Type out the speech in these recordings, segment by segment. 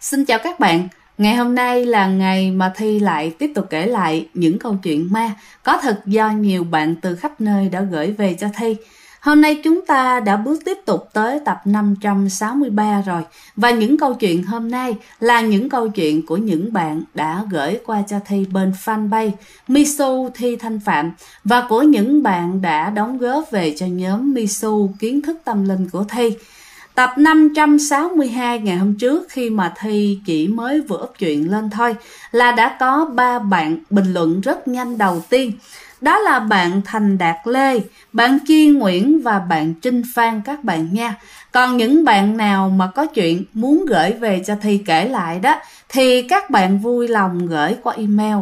Xin chào các bạn, ngày hôm nay là ngày mà Thi lại tiếp tục kể lại những câu chuyện ma có thật do nhiều bạn từ khắp nơi đã gửi về cho Thi. Hôm nay chúng ta đã bước tiếp tục tới tập 563 rồi, và những câu chuyện hôm nay là những câu chuyện của những bạn đã gửi qua cho Thi bên fanpage Misu Thi Thanh Phạm và của những bạn đã đóng góp về cho nhóm Misu Kiến thức tâm linh của Thi. Tập 562 ngày hôm trước, khi mà Thi chỉ mới vừa up chuyện lên thôi, là đã có 3 bạn bình luận rất nhanh đầu tiên. Đó là bạn Thành Đạt Lê, bạn Chi Nguyễn và bạn Trinh Phan các bạn nha. Còn những bạn nào mà có chuyện muốn gửi về cho Thi kể lại đó, thì các bạn vui lòng gửi qua email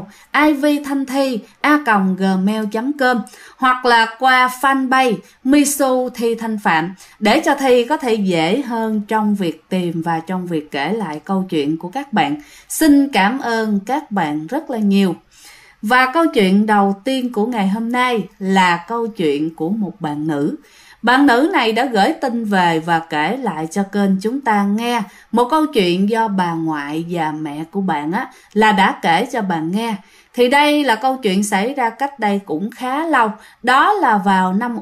ivthanthi@gmail.com hoặc là qua fanpage Misu Thi Thanh Phạm để cho Thi có thể dễ hơn trong việc tìm và trong việc kể lại câu chuyện của các bạn. Xin cảm ơn các bạn rất là nhiều. Và câu chuyện đầu tiên của ngày hôm nay là câu chuyện của một bạn nữ. Bạn nữ này đã gửi tin về và kể lại cho kênh chúng ta nghe một câu chuyện do bà ngoại và mẹ của bạn là đã kể cho bạn nghe. Thì đây là câu chuyện xảy ra cách đây cũng khá lâu, đó là vào năm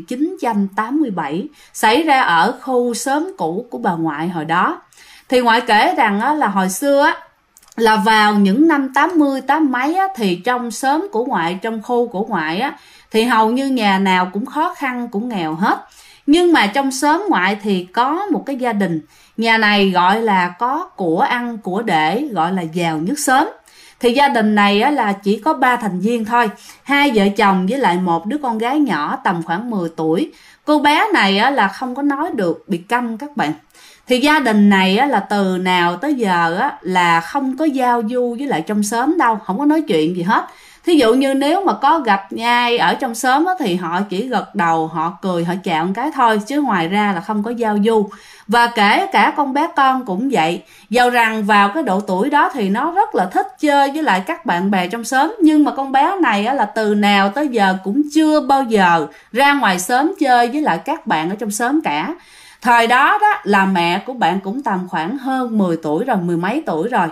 1987, xảy ra ở khu xóm cũ của bà ngoại hồi đó. Thì ngoại kể rằng là hồi xưa là vào những năm 80 mấy thì trong xóm của ngoại, trong khu của ngoại thì hầu như nhà nào cũng khó khăn, cũng nghèo hết. Nhưng mà trong xóm ngoại thì có một cái gia đình, nhà này gọi là có của ăn của để, gọi là giàu nhất xóm. Thì gia đình này là chỉ có 3 thành viên thôi, 2 vợ chồng với lại một đứa con gái nhỏ tầm khoảng 10 tuổi. Cô bé này là không có nói được, bị câm các bạn. Thì gia đình này là từ nào tới giờ là không có giao du với lại trong xóm đâu, không có nói chuyện gì hết. Thí dụ như nếu mà có gặp ai ở trong xóm thì họ chỉ gật đầu, họ cười, họ chào một cái thôi, chứ ngoài ra là không có giao du. Và kể cả con bé con cũng vậy, dầu rằng vào cái độ tuổi đó thì nó rất là thích chơi với lại các bạn bè trong xóm, nhưng mà con bé này là từ nào tới giờ cũng chưa bao giờ ra ngoài xóm chơi với lại các bạn ở trong xóm cả. Thời đó là mẹ của bạn cũng tầm khoảng hơn 10 tuổi rồi, 10 mấy tuổi rồi.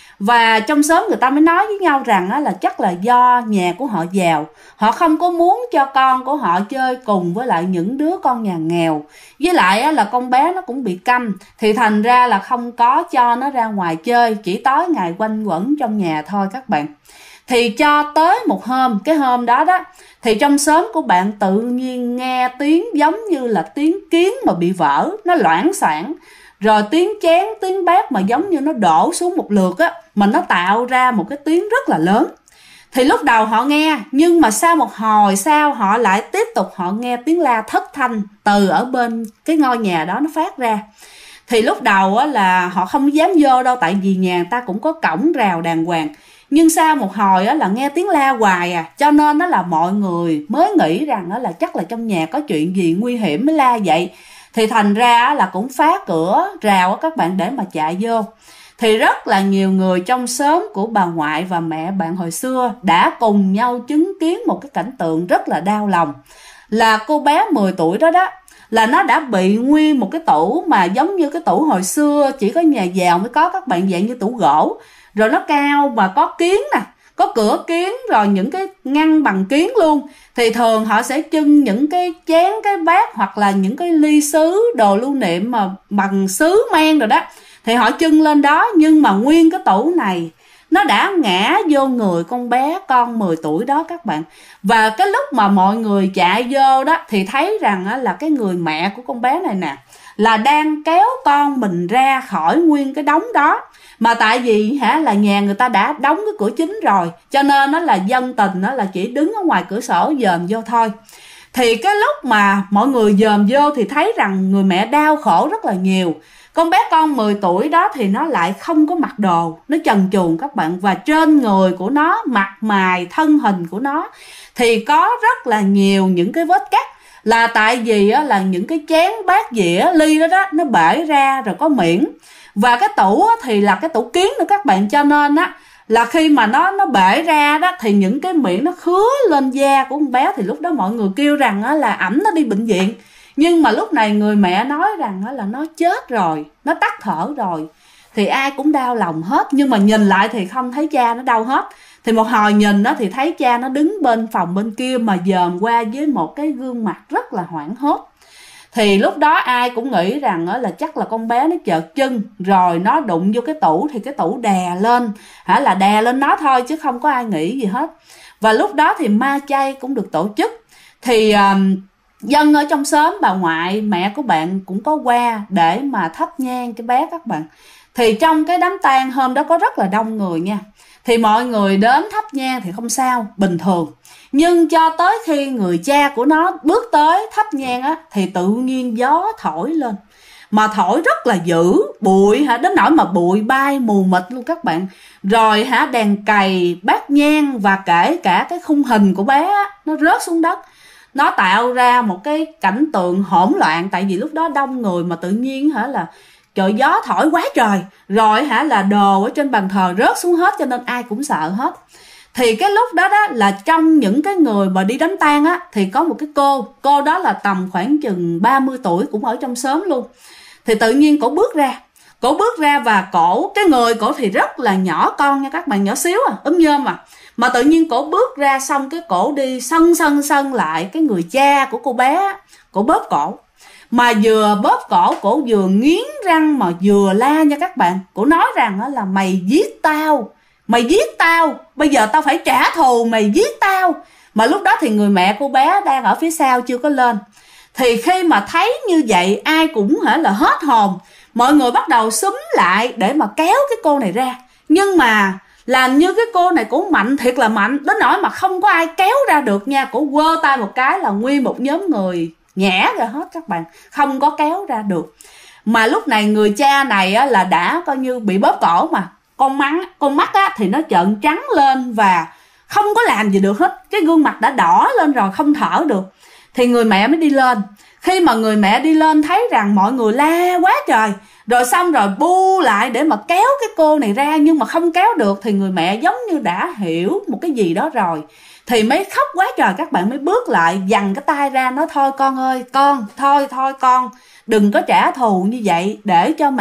Và trong xóm người ta mới nói với nhau rằng là chắc là do nhà của họ giàu, họ không có muốn cho con của họ chơi cùng với lại những đứa con nhà nghèo. Với lại là con bé nó cũng bị câm, thì thành ra là không có cho nó ra ngoài chơi, chỉ tối ngày quanh quẩn trong nhà thôi các bạn. Thì cho tới một hôm, cái hôm đó thì trong xóm của bạn tự nhiên nghe tiếng giống như là tiếng kiến mà bị vỡ, nó loảng xoảng. Rồi tiếng chén, tiếng bát mà giống như nó đổ xuống một lượt mà nó tạo ra một cái tiếng rất là lớn. Thì lúc đầu họ nghe, nhưng mà sau một hồi sau họ lại tiếp tục họ nghe tiếng la thất thanh từ ở bên cái ngôi nhà đó nó phát ra. Thì lúc đầu là họ không dám vô đâu, tại vì nhà người ta cũng có cổng rào đàng hoàng. Nhưng sau một hồi là nghe tiếng la hoài cho nên là mọi người mới nghĩ rằng là chắc là trong nhà có chuyện gì nguy hiểm mới la vậy. Thì thành ra là cũng phá cửa rào các bạn để mà chạy vô. Thì rất là nhiều người trong xóm của bà ngoại và mẹ bạn hồi xưa đã cùng nhau chứng kiến một cái cảnh tượng rất là đau lòng. Là cô bé 10 tuổi đó là nó đã bị nguyên một cái tủ mà giống như cái tủ hồi xưa chỉ có nhà giàu mới có các bạn, dạng như tủ gỗ. Rồi nó cao và có kiến nè, có cửa kiến, rồi những cái ngăn bằng kiến luôn. Thì thường họ sẽ trưng những cái chén, cái bát hoặc là những cái ly sứ, đồ lưu niệm mà bằng sứ men rồi đó, thì họ trưng lên đó. Nhưng mà nguyên cái tủ này nó đã ngã vô người con bé con 10 tuổi đó các bạn. Và cái lúc mà mọi người chạy vô đó thì thấy rằng là cái người mẹ của con bé này nè là đang kéo con mình ra khỏi nguyên cái đống đó. Mà tại vì là nhà người ta đã đóng cái cửa chính rồi, cho nên nó là dân tình là chỉ đứng ở ngoài cửa sổ dòm vô thôi. Thì cái lúc mà mọi người dòm vô thì thấy rằng người mẹ đau khổ rất là nhiều. Con bé con 10 tuổi đó thì nó lại không có mặc đồ, nó trần truồng các bạn. Và trên người của nó, mặt mày, thân hình của nó thì có rất là nhiều những cái vết cắt. Là tại vì là những cái chén bát dĩa ly đó nó bể ra rồi có miệng. Và cái tủ thì là cái tủ kiến nữa các bạn, cho nên là khi mà nó bể ra đó thì những cái miệng nó khứa lên da của con bé. Thì lúc đó mọi người kêu rằng là ẵm nó đi bệnh viện. Nhưng mà lúc này người mẹ nói rằng là nó chết rồi, nó tắt thở rồi. thì ai cũng đau lòng hết. Nhưng mà nhìn lại thì không thấy cha nó đâu hết. Thì một hồi nhìn đó thì thấy cha nó đứng bên phòng bên kia mà dòm qua với một cái gương mặt rất là hoảng hốt. Thì lúc đó ai cũng nghĩ rằng là chắc là con bé nó chợt chân rồi nó đụng vô cái tủ, thì cái tủ đè lên, là đè lên nó thôi chứ không có ai nghĩ gì hết. Và lúc đó thì ma chay cũng được tổ chức. Thì dân ở trong xóm, bà ngoại, mẹ của bạn cũng có qua để mà thắp nhang cái bé các bạn. Thì trong cái đám tang hôm đó có rất là đông người nha. Thì mọi người đến thắp nhang thì không sao, bình thường. Nhưng cho tới khi người cha của nó bước tới thắp nhang á, thì tự nhiên gió thổi lên. Mà thổi rất là dữ, bụi đến nỗi mà bụi bay mù mịt luôn các bạn. Rồi đèn cày, bát nhang và kể cả cái khung hình của bé á, nó rớt xuống đất. Nó tạo ra một cái cảnh tượng hỗn loạn. Tại vì lúc đó đông người mà tự nhiên là trời, gió thổi quá trời. Rồi là đồ ở trên bàn thờ rớt xuống hết, cho nên ai cũng sợ hết. Thì cái lúc đó là trong những cái người mà đi đám tang á, thì có một cái cô đó là tầm khoảng chừng 30 tuổi, cũng ở trong xóm luôn. Thì tự nhiên cổ bước ra và cái người cổ thì rất là nhỏ con nha các bạn, nhỏ xíu nhôm mà tự nhiên cổ bước ra, xong cái cổ đi sân lại cái người cha của cô bé. Cổ bóp cổ, mà vừa bóp cổ vừa nghiến răng mà vừa la nha các bạn. Cổ nói rằng là mày giết tao, bây giờ tao phải trả thù, mày giết tao. Mà lúc đó thì người mẹ cô bé đang ở phía sau chưa có lên. Thì khi mà thấy như vậy ai cũng là hết hồn. Mọi người bắt đầu xúm lại để mà kéo cái cô này ra. Nhưng mà làm như cái cô này cũng mạnh, thiệt là mạnh, đến nỗi mà không có ai kéo ra được nha. Cô quơ tay một cái là nguyên một nhóm người nhẽ ra hết các bạn, không có kéo ra được. Mà lúc này người cha này là đã coi như bị bóp cổ, mà con mắt thì nó trợn trắng lên và không có làm gì được hết. Cái gương mặt đã đỏ lên rồi, không thở được. Thì người mẹ mới đi lên. Khi mà người mẹ đi lên thấy rằng mọi người la quá trời, rồi xong rồi bu lại để mà kéo cái cô này ra, nhưng mà không kéo được. Thì người mẹ giống như đã hiểu một cái gì đó rồi, thì mới khóc quá trời các bạn, mới bước lại giằng cái tay ra, nói thôi con ơi, thôi con đừng có trả thù như vậy, để cho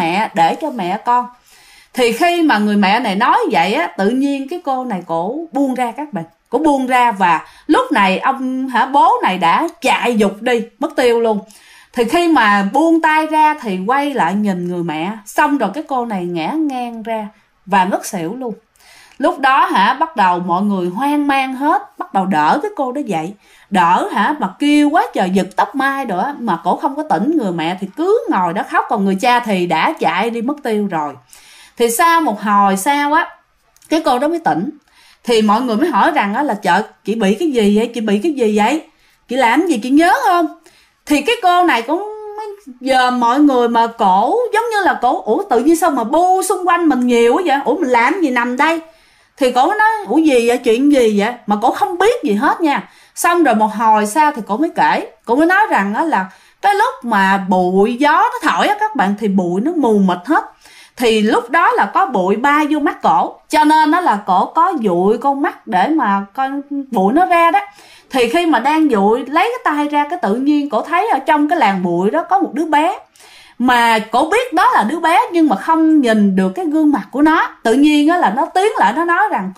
mẹ con. Thì khi mà người mẹ này nói vậy á, tự nhiên cái cô này cổ buông ra các bạn, cổ buông ra. Và lúc này ông bố này đã chạy giục đi mất tiêu luôn. Thì khi mà buông tay ra thì quay lại nhìn người mẹ, xong rồi cái cô này ngã ngang ra và ngất xỉu luôn. Lúc đó bắt đầu mọi người hoang mang hết, bắt đầu đỡ cái cô đó dậy. Đỡ mà kêu quá trời, giật tóc mai rồi á, mà cổ không có tỉnh. Người mẹ thì cứ ngồi đó khóc, còn người cha thì đã chạy đi mất tiêu rồi. Thì sau một hồi sau á, cái cô đó mới tỉnh. Thì mọi người mới hỏi rằng là chợ, chị bị cái gì vậy? Chị làm gì, chị nhớ không? Thì cái cô này cũng giờ mọi người mà cổ giống như là cổ, ủa tự nhiên sao mà bu xung quanh mình nhiều quá vậy? Ủa mình làm gì nằm đây? Thì cổ nói, ủa gì vậy, chuyện gì vậy? Mà cổ không biết gì hết nha. Xong rồi một hồi sau thì cổ mới kể, cổ mới nói rằng là cái lúc mà bụi gió nó thổi á các bạn, thì bụi nó mù mịt hết. Thì lúc đó là có bụi bay vô mắt cổ, cho nên đó là cổ có dụi con mắt để mà con bụi nó ra đó. Thì khi mà đang dụi, lấy cái tay ra, cái tự nhiên cổ thấy ở trong cái làn bụi đó có một đứa bé. Mà cổ biết đó là đứa bé, nhưng mà không nhìn được cái gương mặt của nó. Tự nhiên là nó tiến lại, nó nói rằng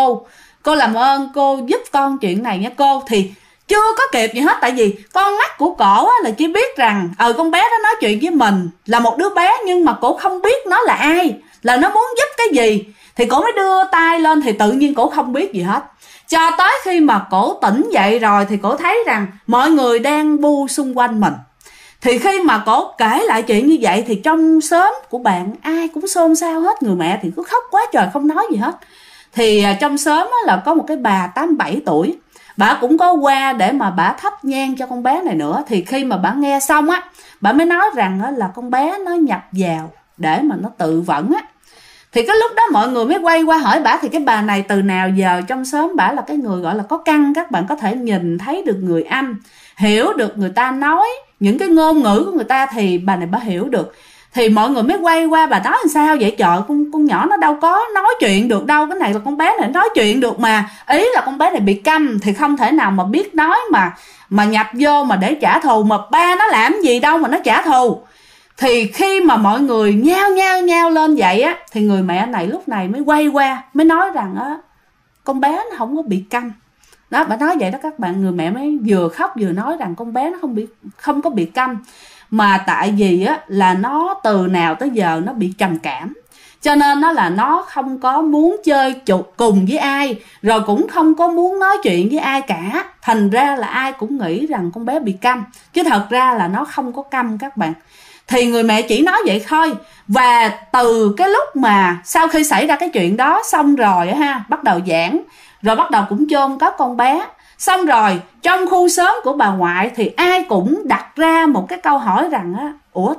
cô làm ơn cô giúp con chuyện này nha cô. Thì chưa có kịp gì hết, tại vì con mắt của cổ là chỉ biết rằng con bé đó nói chuyện với mình là một đứa bé, nhưng mà cổ không biết nó là ai, là nó muốn giúp cái gì. Thì cổ mới đưa tay lên, thì tự nhiên cổ không biết gì hết. Cho tới khi mà cổ tỉnh dậy rồi thì cổ thấy rằng mọi người đang bu xung quanh mình. Thì khi mà cổ kể lại chuyện như vậy thì trong xóm của bạn ai cũng xôn xao hết. Người mẹ thì cứ khóc quá trời, không nói gì hết. Thì trong xóm là có một cái bà 87 tuổi, bà cũng có qua để mà bà thắp nhang cho con bé này nữa. Thì khi mà bà nghe xong á, bà mới nói rằng là con bé nó nhập vào để mà nó tự vẫn á. Thì cái lúc đó mọi người mới quay qua hỏi bà. Thì cái bà này từ nào giờ trong xóm bà là cái người gọi là có căn, các bạn có thể nhìn thấy được người âm, hiểu được người ta nói những cái ngôn ngữ của người ta, thì bà này bà hiểu được. Thì mọi người mới quay qua bà nói làm sao vậy trời, con nhỏ nó đâu có nói chuyện được đâu, cái này là con bé này nói chuyện được mà. Ý là con bé này bị câm thì không thể nào mà biết nói mà nhập vô mà để trả thù, mà ba nó làm gì đâu mà nó trả thù. Thì khi mà mọi người nhao lên vậy á, thì người mẹ này lúc này mới quay qua mới nói rằng á, con bé nó không có bị câm. Đó, bà nói vậy đó các bạn. Người mẹ mới vừa khóc vừa nói rằng con bé nó không có bị câm, mà tại vì á là nó từ nào tới giờ nó bị trầm cảm, cho nên nó là nó không có muốn chơi cùng với ai, rồi cũng không có muốn nói chuyện với ai cả. Thành ra là ai cũng nghĩ rằng con bé bị câm, chứ thật ra là nó không có câm các bạn. Thì người mẹ chỉ nói vậy thôi. Và từ cái lúc mà sau khi xảy ra cái chuyện đó xong rồi ha, bắt đầu giảng, rồi bắt đầu cũng chôn cất con bé. Xong rồi trong khu xóm của bà ngoại thì ai cũng đặt ra một cái câu hỏi rằng á, ủa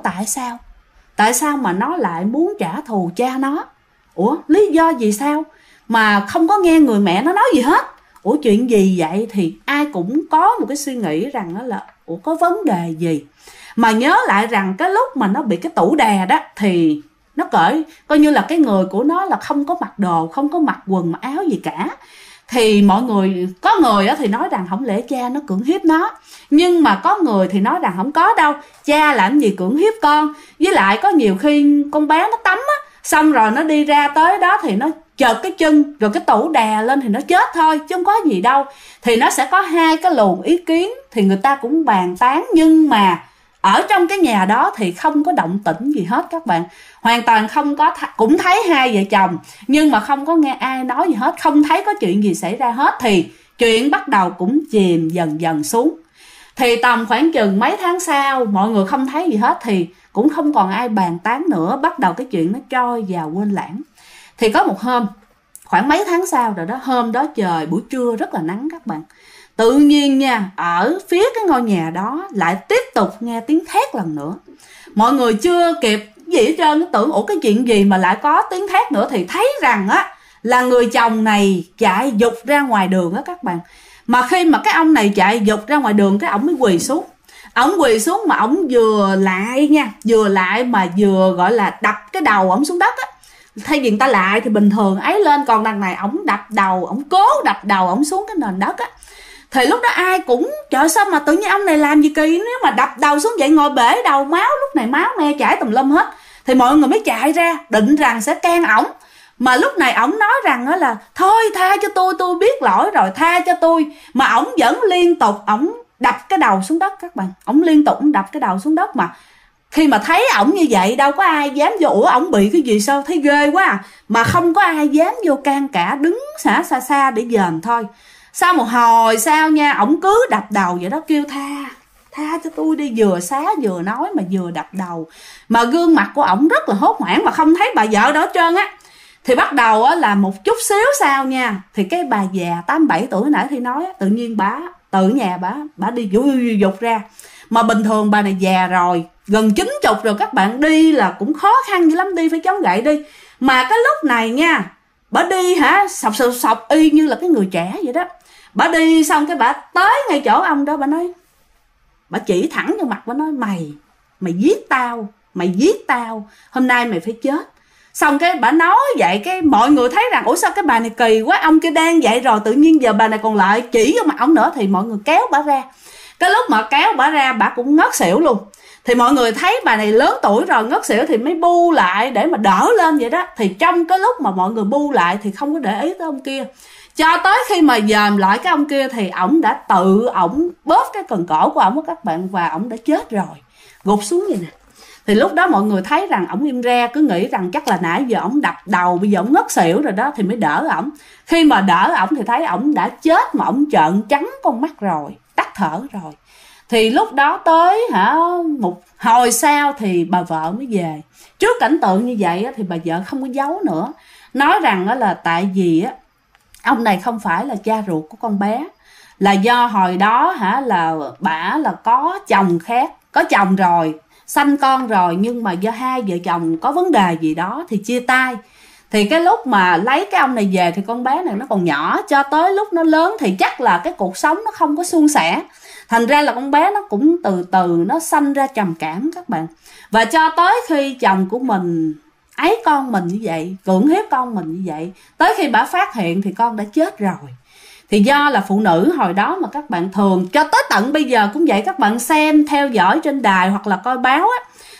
tại sao mà nó lại muốn trả thù cha nó? Ủa lý do gì sao mà không có nghe người mẹ nó nói gì hết? Ủa chuyện gì vậy? Thì ai cũng có một cái suy nghĩ rằng đó là ủa có vấn đề gì? Mà nhớ lại rằng cái lúc mà nó bị cái tủ đè đó thì nó coi như là cái người của nó là không có mặc đồ, không có mặc quần mặc áo gì cả. Thì mọi người, có người thì nói rằng không lẽ cha nó cưỡng hiếp nó, nhưng mà có người thì nói rằng không có đâu, cha làm gì cưỡng hiếp con. Với lại có nhiều khi con bé nó tắm á, xong rồi nó đi ra tới đó thì nó chợt cái chân, rồi cái tủ đè lên thì nó chết thôi, chứ không có gì đâu. Thì nó sẽ có hai cái luồng ý kiến, thì người ta cũng bàn tán, nhưng mà ở trong cái nhà đó thì không có động tĩnh gì hết các bạn. Hoàn toàn không có, cũng thấy hai vợ chồng nhưng mà không có nghe ai nói gì hết, không thấy có chuyện gì xảy ra hết. Thì chuyện bắt đầu cũng chìm dần dần xuống. Thì tầm khoảng chừng mấy tháng sau, mọi người không thấy gì hết thì cũng không còn ai bàn tán nữa. Bắt đầu cái chuyện nó trôi vào quên lãng. Thì có một hôm, khoảng mấy tháng sau rồi đó, hôm đó trời buổi trưa rất là nắng các bạn. Tự nhiên nha, ở phía cái ngôi nhà đó lại tiếp tục nghe tiếng thét lần nữa. Mọi người chưa kịp gì hết trơn, nó tưởng ủa cái chuyện gì mà lại có tiếng thét nữa, thì thấy rằng á là người chồng này chạy giục ra ngoài đường á các bạn. Mà khi mà cái ông này chạy giục ra ngoài đường, cái ổng mới quỳ xuống. Ổng quỳ xuống mà ổng vừa lại mà vừa gọi là đập cái đầu ổng xuống đất á. Thay vì người ta lại thì bình thường ấy lên, còn đằng này ổng đập đầu, ổng cố đập đầu ổng xuống cái nền đất á. Thì lúc đó ai cũng trời, sao mà tự nhiên ông này làm gì kỳ, nếu mà đập đầu xuống vậy ngồi bể đầu, máu lúc này máu me chảy tùm lum hết. Thì mọi người mới chạy ra định rằng sẽ can ổng. Mà lúc này ổng nói rằng đó là thôi tha cho tôi biết lỗi rồi, tha cho tôi. Mà ổng vẫn liên tục ổng đập cái đầu xuống đất các bạn. Ổng liên tục đập cái đầu xuống đất. Mà khi mà thấy ổng như vậy đâu có ai dám vô, ủa ổng bị cái gì sao thấy ghê quá à. Mà không có ai dám vô can cả, đứng xa để dòm thôi. Sau một hồi sau nha, ổng cứ đập đầu vậy đó, kêu tha cho tôi đi, vừa xá vừa nói mà vừa đập đầu. Mà gương mặt của ổng rất là hốt hoảng mà không thấy bà vợ đó hết trơn á. Thì bắt đầu á là một chút xíu sau nha, thì cái bà già 87 tuổi nãy thì nói á, tự nhiên bà tự nhà bà đi dục ra. Mà bình thường bà này già rồi, gần 90 rồi các bạn, đi là cũng khó khăn dữ lắm, đi phải chống gậy đi. Mà cái lúc này nha, bà đi sọc y như là cái người trẻ vậy đó. Bà đi xong cái bà tới ngay chỗ ông đó, bà nói, bà chỉ thẳng vô mặt bà nói, mày giết tao, hôm nay mày phải chết. Xong cái bà nói vậy, cái mọi người thấy rằng ủa sao cái bà này kỳ quá, ông kia đang vậy rồi tự nhiên giờ bà này còn lại chỉ vô mặt ông nữa. Thì mọi người kéo bà ra. Cái lúc mà kéo bà ra, bà cũng ngất xỉu luôn. Thì mọi người thấy bà này lớn tuổi rồi ngất xỉu thì mới bu lại để mà đỡ lên vậy đó. Thì trong cái lúc mà mọi người bu lại thì không có để ý tới ông kia, cho tới khi mà dòm lại cái ông kia thì ổng đã ổng bóp cái cần cổ của ổng các bạn, và ổng đã chết rồi, gục xuống vậy nè. Thì lúc đó mọi người thấy rằng ổng im re, cứ nghĩ rằng chắc là nãy giờ ổng đập đầu, bây giờ ổng ngất xỉu rồi đó, thì mới đỡ ổng. Khi mà đỡ ổng thì thấy ổng đã chết, mà ổng trợn trắng con mắt rồi, tắt thở rồi. Thì lúc đó tới một hồi sau thì bà vợ mới về. Trước cảnh tượng như vậy thì bà vợ không có giấu nữa, nói rằng là tại vì ông này không phải là cha ruột của con bé, là do hồi đó là bả là có chồng khác, có chồng rồi, sanh con rồi, nhưng mà do hai vợ chồng có vấn đề gì đó thì chia tay. Thì cái lúc mà lấy cái ông này về thì con bé này nó còn nhỏ, cho tới lúc nó lớn thì chắc là cái cuộc sống nó không có suôn sẻ. Thành ra là con bé nó cũng từ từ nó sanh ra trầm cảm các bạn. Và cho tới khi chồng của mình ấy con mình như vậy, cưỡng hiếp con mình như vậy, tới khi bà phát hiện thì con đã chết rồi. Thì do là phụ nữ hồi đó mà các bạn thường, cho tới tận bây giờ cũng vậy, các bạn xem theo dõi trên đài hoặc là coi báo á,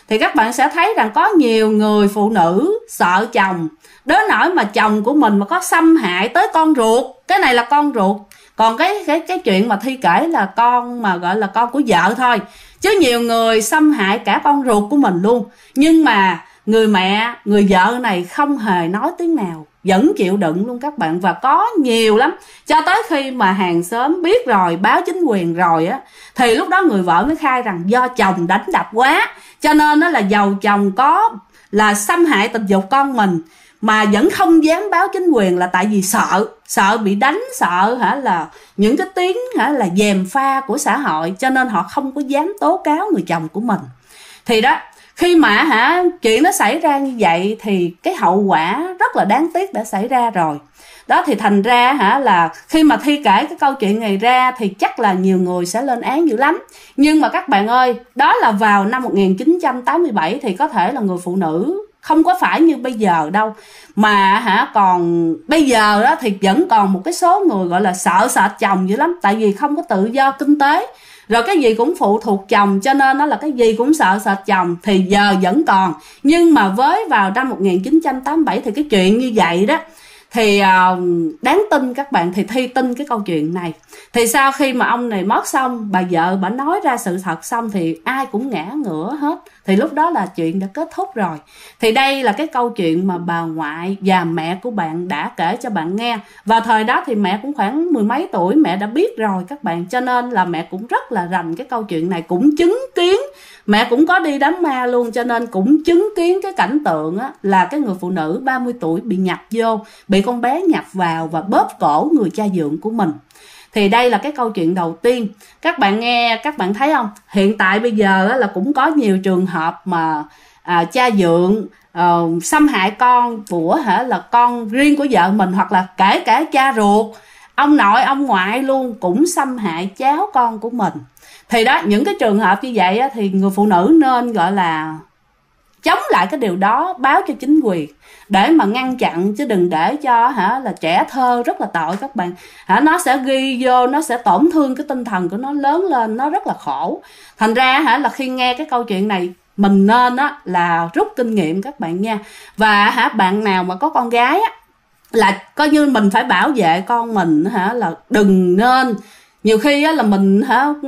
thì các bạn sẽ thấy rằng có nhiều người phụ nữ sợ chồng đến nỗi mà chồng của mình mà có xâm hại tới con ruột. Cái này là con ruột, còn cái chuyện mà Thi kể là con mà gọi là con của vợ thôi, chứ nhiều người xâm hại cả con ruột của mình luôn. Nhưng mà người mẹ, người vợ này không hề nói tiếng nào, vẫn chịu đựng luôn các bạn. Và có nhiều lắm, cho tới khi mà hàng xóm biết rồi, báo chính quyền rồi á, thì lúc đó người vợ mới khai rằng do chồng đánh đập quá, cho nên nó là dầu chồng có là xâm hại tình dục con mình mà vẫn không dám báo chính quyền, là tại vì sợ bị đánh, sợ là những cái tiếng là gièm pha của xã hội, cho nên họ không có dám tố cáo người chồng của mình. Thì đó, khi mà chuyện nó xảy ra như vậy thì cái hậu quả rất là đáng tiếc đã xảy ra rồi. Đó thì thành ra là khi mà Thi kể cái câu chuyện này ra thì chắc là nhiều người sẽ lên án dữ lắm. Nhưng mà các bạn ơi, đó là vào năm 1987 thì có thể là người phụ nữ không có phải như bây giờ đâu, mà còn bây giờ đó thì vẫn còn một cái số người gọi là sợ sệt chồng dữ lắm, tại vì không có tự do kinh tế, rồi cái gì cũng phụ thuộc chồng, cho nên nó là cái gì cũng sợ sệt chồng, thì giờ vẫn còn. Nhưng mà với vào năm 1987 thì cái chuyện như vậy đó thì đáng tin các bạn. Thì Thi tin cái câu chuyện này. Thì sau khi mà ông này mất xong, bà vợ bà nói ra sự thật xong thì ai cũng ngã ngửa hết. Thì lúc đó là chuyện đã kết thúc rồi. Thì đây là cái câu chuyện mà bà ngoại và mẹ của bạn đã kể cho bạn nghe. Vào thời đó thì mẹ cũng khoảng mười mấy tuổi, mẹ đã biết rồi các bạn, cho nên là mẹ cũng rất là rành cái câu chuyện này, cũng chứng kiến. Mẹ cũng có đi đám ma luôn, cho nên cũng chứng kiến cái cảnh tượng á, là cái người phụ nữ 30 tuổi bị nhập vô, bị con bé nhập vào và bóp cổ người cha dượng của mình. Thì đây là cái câu chuyện đầu tiên. Các bạn nghe, các bạn thấy không? Hiện tại bây giờ á, là cũng có nhiều trường hợp mà cha dượng xâm hại con của là con riêng của vợ mình, hoặc là kể cả cha ruột, ông nội, ông ngoại luôn cũng xâm hại cháu con của mình. Thì đó, những cái trường hợp như vậy á, thì người phụ nữ nên gọi là chống lại cái điều đó, báo cho chính quyền để mà ngăn chặn, chứ đừng để cho là trẻ thơ rất là tội các bạn. Nó sẽ ghi vô, nó sẽ tổn thương cái tinh thần của nó, lớn lên nó rất là khổ. Thành ra là khi nghe cái câu chuyện này, mình nên là rút kinh nghiệm các bạn nha. Và bạn nào mà có con gái á, là coi như mình phải bảo vệ con mình, là đừng nên. Nhiều khi là mình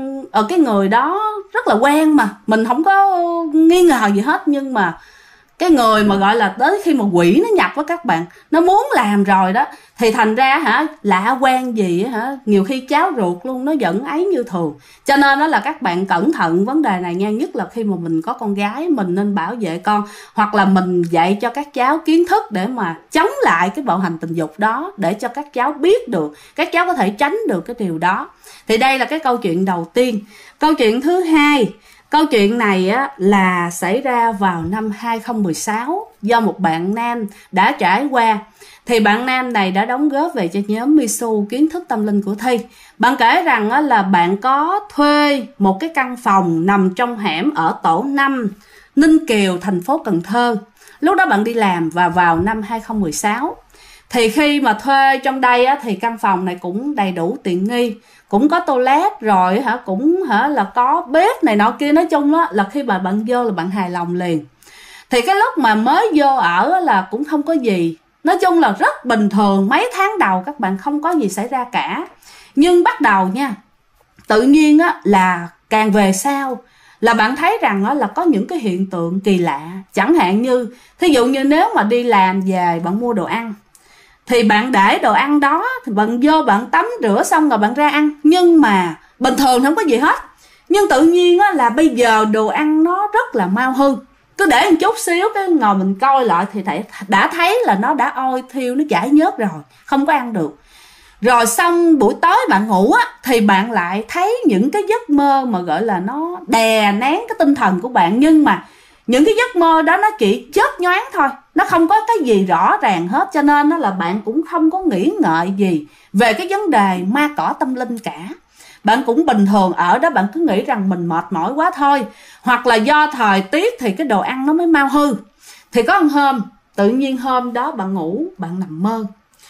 ở cái người đó rất là quen mà mình không có nghi ngờ gì hết, nhưng mà cái người mà gọi là tới khi mà quỷ nó nhập với các bạn, nó muốn làm rồi đó, thì thành ra lạ quen gì nhiều khi cháu ruột luôn nó vẫn ấy như thường. Cho nên đó là các bạn cẩn thận vấn đề này nha. Nhất là khi mà mình có con gái, mình nên bảo vệ con, hoặc là mình dạy cho các cháu kiến thức để mà chống lại cái bạo hành tình dục đó, để cho các cháu biết được, các cháu có thể tránh được cái điều đó. Thì đây là cái câu chuyện đầu tiên. Câu chuyện thứ hai, câu chuyện này là xảy ra vào năm 2016 do một bạn nam đã trải qua. Thì bạn nam này đã đóng góp về cho nhóm Misu kiến thức tâm linh của Thi. Bạn kể rằng là bạn có thuê một cái căn phòng nằm trong hẻm ở tổ 5 Ninh Kiều, thành phố Cần Thơ. Lúc đó bạn đi làm, và vào năm 2016. Thì khi mà thuê trong đây thì căn phòng này cũng đầy đủ tiện nghi, cũng có toilet rồi cũng là có bếp này nọ kia. Nói chung là khi mà bạn vô là bạn hài lòng liền. Thì cái lúc mà mới vô ở là cũng không có gì, nói chung là rất bình thường. Mấy tháng đầu các bạn không có gì xảy ra cả. Nhưng bắt đầu nha, tự nhiên là càng về sau là bạn thấy rằng là có những cái hiện tượng kỳ lạ. Chẳng hạn như, thí dụ như nếu mà đi làm về bạn mua đồ ăn, thì bạn để đồ ăn đó, thì bạn vô bạn tắm rửa xong rồi bạn ra ăn. Nhưng mà bình thường không có gì hết. Nhưng tự nhiên là bây giờ đồ ăn nó rất là mau hư. Cứ để một chút xíu cái ngồi mình coi lại thì đã thấy là nó đã ôi thiêu, nó chảy nhớt rồi, không có ăn được. Rồi xong buổi tối bạn ngủ thì bạn lại thấy những cái giấc mơ mà gọi là nó đè nén cái tinh thần của bạn. Nhưng mà những cái giấc mơ đó nó chỉ chớp nhoáng thôi, nó không có cái gì rõ ràng hết. Cho nên là bạn cũng không có nghĩ ngợi gì về cái vấn đề ma cỏ tâm linh cả. Bạn cũng bình thường ở đó, bạn cứ nghĩ rằng mình mệt mỏi quá thôi, hoặc là do thời tiết thì cái đồ ăn nó mới mau hư. Thì có một hôm, tự nhiên hôm đó bạn ngủ, bạn nằm mơ,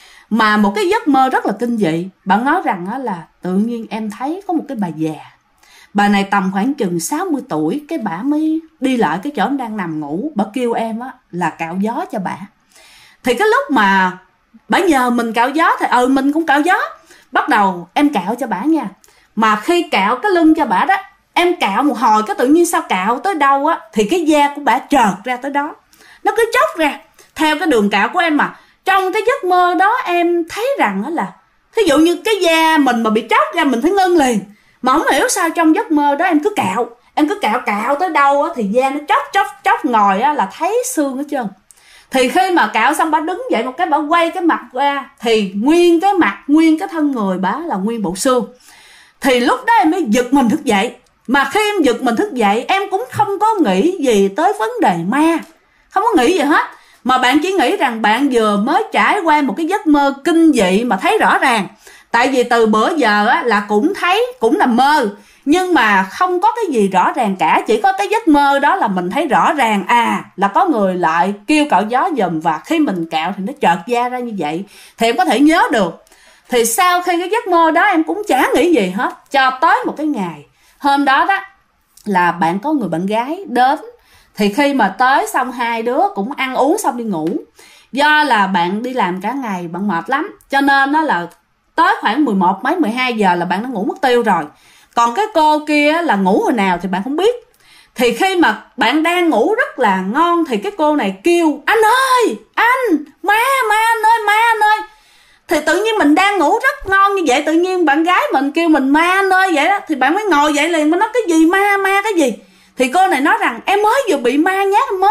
mà một cái giấc mơ rất là kinh dị. Bạn nói rằng là tự nhiên em thấy có một cái bà già. Bà này tầm khoảng chừng 60 tuổi, cái bà mới đi lại cái chỗ em đang nằm ngủ. Bà kêu em á là cạo gió cho bà. Thì cái lúc mà bà nhờ mình cạo gió thì mình cũng cạo gió. Bắt đầu em cạo cho bà nha. Mà khi cạo cái lưng cho bà đó, em cạo một hồi cái tự nhiên sao cạo tới đâu á thì cái da của bà trợt ra tới đó, nó cứ chóc ra theo cái đường cạo của em. Mà trong cái giấc mơ đó em thấy rằng đó là thí dụ như cái da mình mà bị chóc ra mình phải ngưng liền. Mà không hiểu sao trong giấc mơ đó em cứ cạo tới đâu á thì da nó chóc ngồi á là thấy xương hết trơn. Thì khi mà cạo xong bà đứng dậy một cái, bà quay cái mặt ra thì nguyên cái mặt, nguyên cái thân người bà là nguyên bộ xương. Thì lúc đó em mới giật mình thức dậy. Mà khi em giật mình thức dậy, em cũng không có nghĩ gì tới vấn đề ma, không có nghĩ gì hết. Mà bạn chỉ nghĩ rằng bạn vừa mới trải qua một cái giấc mơ kinh dị mà thấy rõ ràng. Tại vì từ bữa giờ á, là cũng thấy, cũng nằm mơ, nhưng mà không có cái gì rõ ràng cả. Chỉ có cái giấc mơ đó là mình thấy rõ ràng là có người lại kêu cạo gió giùm. Và khi mình cạo thì nó chợt da ra như vậy thì em có thể nhớ được. Thì sau khi cái giấc mơ đó em cũng chả nghĩ gì hết, cho tới một cái ngày hôm đó đó là bạn có người bạn gái đến. Thì khi mà tới xong hai đứa cũng ăn uống xong đi ngủ. Do là bạn đi làm cả ngày, bạn mệt lắm, cho nên nó là tới khoảng 11 mấy 12 giờ là bạn đã ngủ mất tiêu rồi. Còn cái cô kia là ngủ hồi nào thì bạn không biết. Thì khi mà bạn đang ngủ rất là ngon thì cái cô này kêu: anh ơi, anh, ma anh ơi. Thì tự nhiên mình đang ngủ rất ngon như vậy, tự nhiên bạn gái mình kêu mình ma anh ơi vậy đó. Thì bạn mới ngồi dậy liền, mà nói cái gì ma cái gì. Thì cô này nói rằng em mới vừa bị ma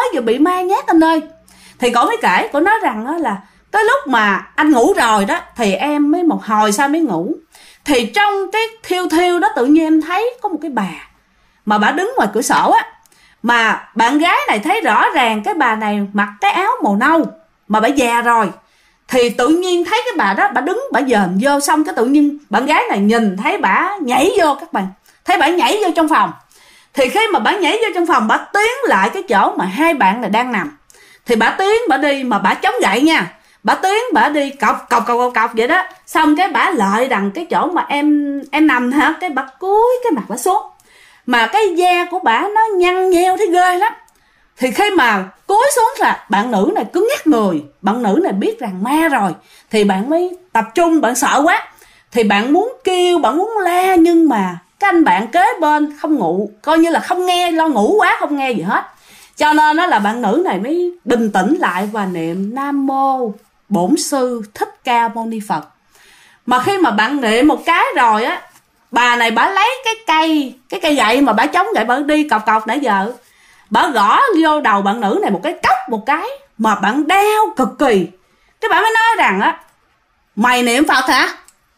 nhát, anh ơi. Thì cổ mới kể, cổ nói rằng đó là tới lúc mà anh ngủ rồi đó thì em mới một hồi sau mới ngủ. Thì trong cái thiêu đó tự nhiên em thấy có một cái bà mà bà đứng ngoài cửa sổ á. Mà bạn gái này thấy rõ ràng cái bà này mặc cái áo màu nâu mà bà già rồi. Thì tự nhiên thấy cái bà đó, bà đứng, bà dòm vô, xong cái tự nhiên bạn gái này nhìn thấy bà nhảy vô, các bạn thấy bà nhảy vô trong phòng. Thì khi mà bà nhảy vô trong phòng, bà tiến lại cái chỗ mà hai bạn này đang nằm. Thì bà tiến, bà đi mà bà chống gậy nha. Bà tiến, bà đi cọc vậy đó. Xong cái bà lại đằng cái chỗ mà em nằm hả, cái bà cúi cái mặt bà xuống. Mà cái da của bà nó nhăn nheo thấy ghê lắm. Thì khi mà cúi xuống là bạn nữ này cứng nhắc người. Bạn nữ này biết rằng ma rồi. Thì bạn mới tập trung, bạn sợ quá. Thì bạn muốn kêu, bạn muốn la, nhưng mà cái anh bạn kế bên không ngủ, coi như là không nghe, lo ngủ quá không nghe gì hết. Cho nên đó là bạn nữ này mới bình tĩnh lại và niệm Nam Mô Bổn Sư Thích Ca Mâu Ni Phật. Mà khi mà bạn niệm một cái rồi á, bà này bà lấy cái cây gậy mà bà chống gậy, bà đi cọc nãy giờ, bà gõ vô đầu bạn nữ này một cái cốc một cái mà bạn đau cực kỳ. Cái bà mới nói rằng á: mày niệm Phật hả?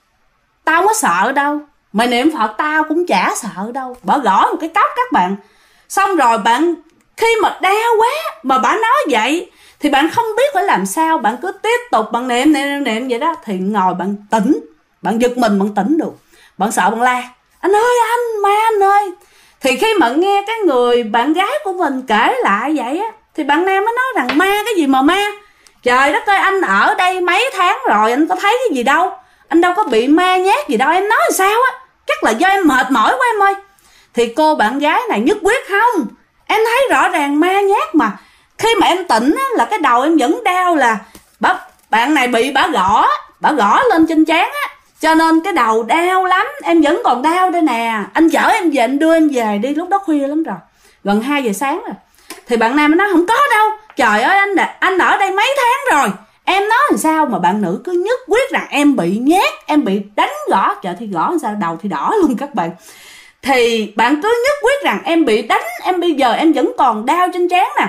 Tao không có sợ đâu. Mày niệm Phật tao cũng chả sợ đâu. Bà gõ một cái cốc các bạn. Xong rồi bạn khi mà đau quá mà bà nói vậy thì bạn không biết phải làm sao. Bạn cứ tiếp tục bạn niệm vậy đó. Thì ngồi bạn tỉnh, bạn giật mình, bạn tỉnh được. Bạn sợ, bạn la: anh ơi, anh, ma anh ơi. Thì khi mà nghe cái người bạn gái của mình kể lại vậy á, thì bạn nam mới nói rằng: ma cái gì mà ma, trời đất ơi, anh ở đây mấy tháng rồi, anh có thấy cái gì đâu, anh đâu có bị ma nhát gì đâu, em nói làm sao á, chắc là do em mệt mỏi quá em ơi. Thì cô bạn gái này nhất quyết: không, em thấy rõ ràng ma nhát mà. Khi mà em tỉnh á, là cái đầu em vẫn đau, là bạn này bị bà gõ lên trên trán á, cho nên cái đầu đau lắm, em vẫn còn đau đây nè, anh chở em về, anh đưa em về đi, lúc đó khuya lắm rồi, gần 2 giờ sáng rồi. Thì bạn nam mới nói: không có đâu, trời ơi, anh ở đây mấy tháng rồi, em nói làm sao. Mà bạn nữ cứ nhất quyết rằng em bị nhát, em bị đánh gõ. Trời, thì gõ làm sao, đầu thì đỏ luôn các bạn. Thì bạn cứ nhất quyết rằng em bị đánh, em bây giờ em vẫn còn đau trên trán nè.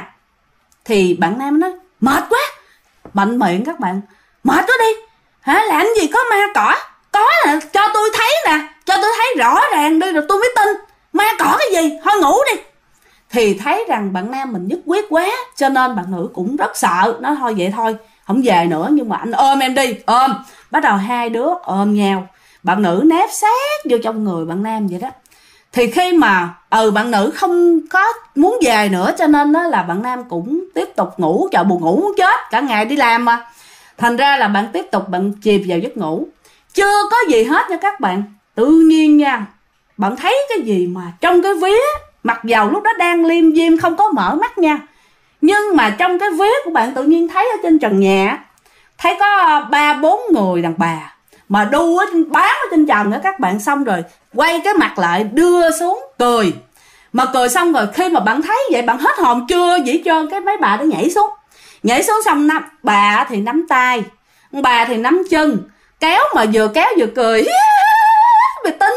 Thì bạn nam nói: mệt quá, mạnh miệng các bạn, mệt quá đi hả, làm gì có ma cỏ, có nè, cho tôi thấy nè, cho tôi thấy rõ ràng đi rồi tôi mới tin, ma cỏ cái gì, thôi ngủ đi. Thì thấy rằng bạn nam mình nhất quyết quá, cho nên bạn nữ cũng rất sợ, nói thôi vậy thôi, không về nữa, nhưng mà anh ôm em đi, ôm. Bắt đầu hai đứa ôm nhau, bạn nữ nép sát vô trong người bạn nam vậy đó. Thì khi mà bạn nữ không có muốn về nữa, cho nên đó là bạn nam cũng tiếp tục ngủ. Trời, buồn ngủ muốn chết, cả ngày đi làm mà. Thành ra là bạn tiếp tục bạn chìm vào giấc ngủ. Chưa có gì hết nha các bạn. Tự nhiên nha, bạn thấy cái gì mà trong cái vía, mặc dầu lúc đó đang liêm diêm không có mở mắt nha, nhưng mà trong cái vía của bạn tự nhiên thấy ở trên trần nhà thấy có 3-4 người đàn bà mà đu bám ở trên trần á các bạn. Xong rồi quay cái mặt lại đưa xuống cười, mà cười xong rồi khi mà bạn thấy vậy bạn hết hồn chưa dĩ trơn, cái mấy bà đó nhảy xuống xong bà thì nắm tay, bà thì nắm chân kéo, mà vừa kéo vừa cười. Mày tin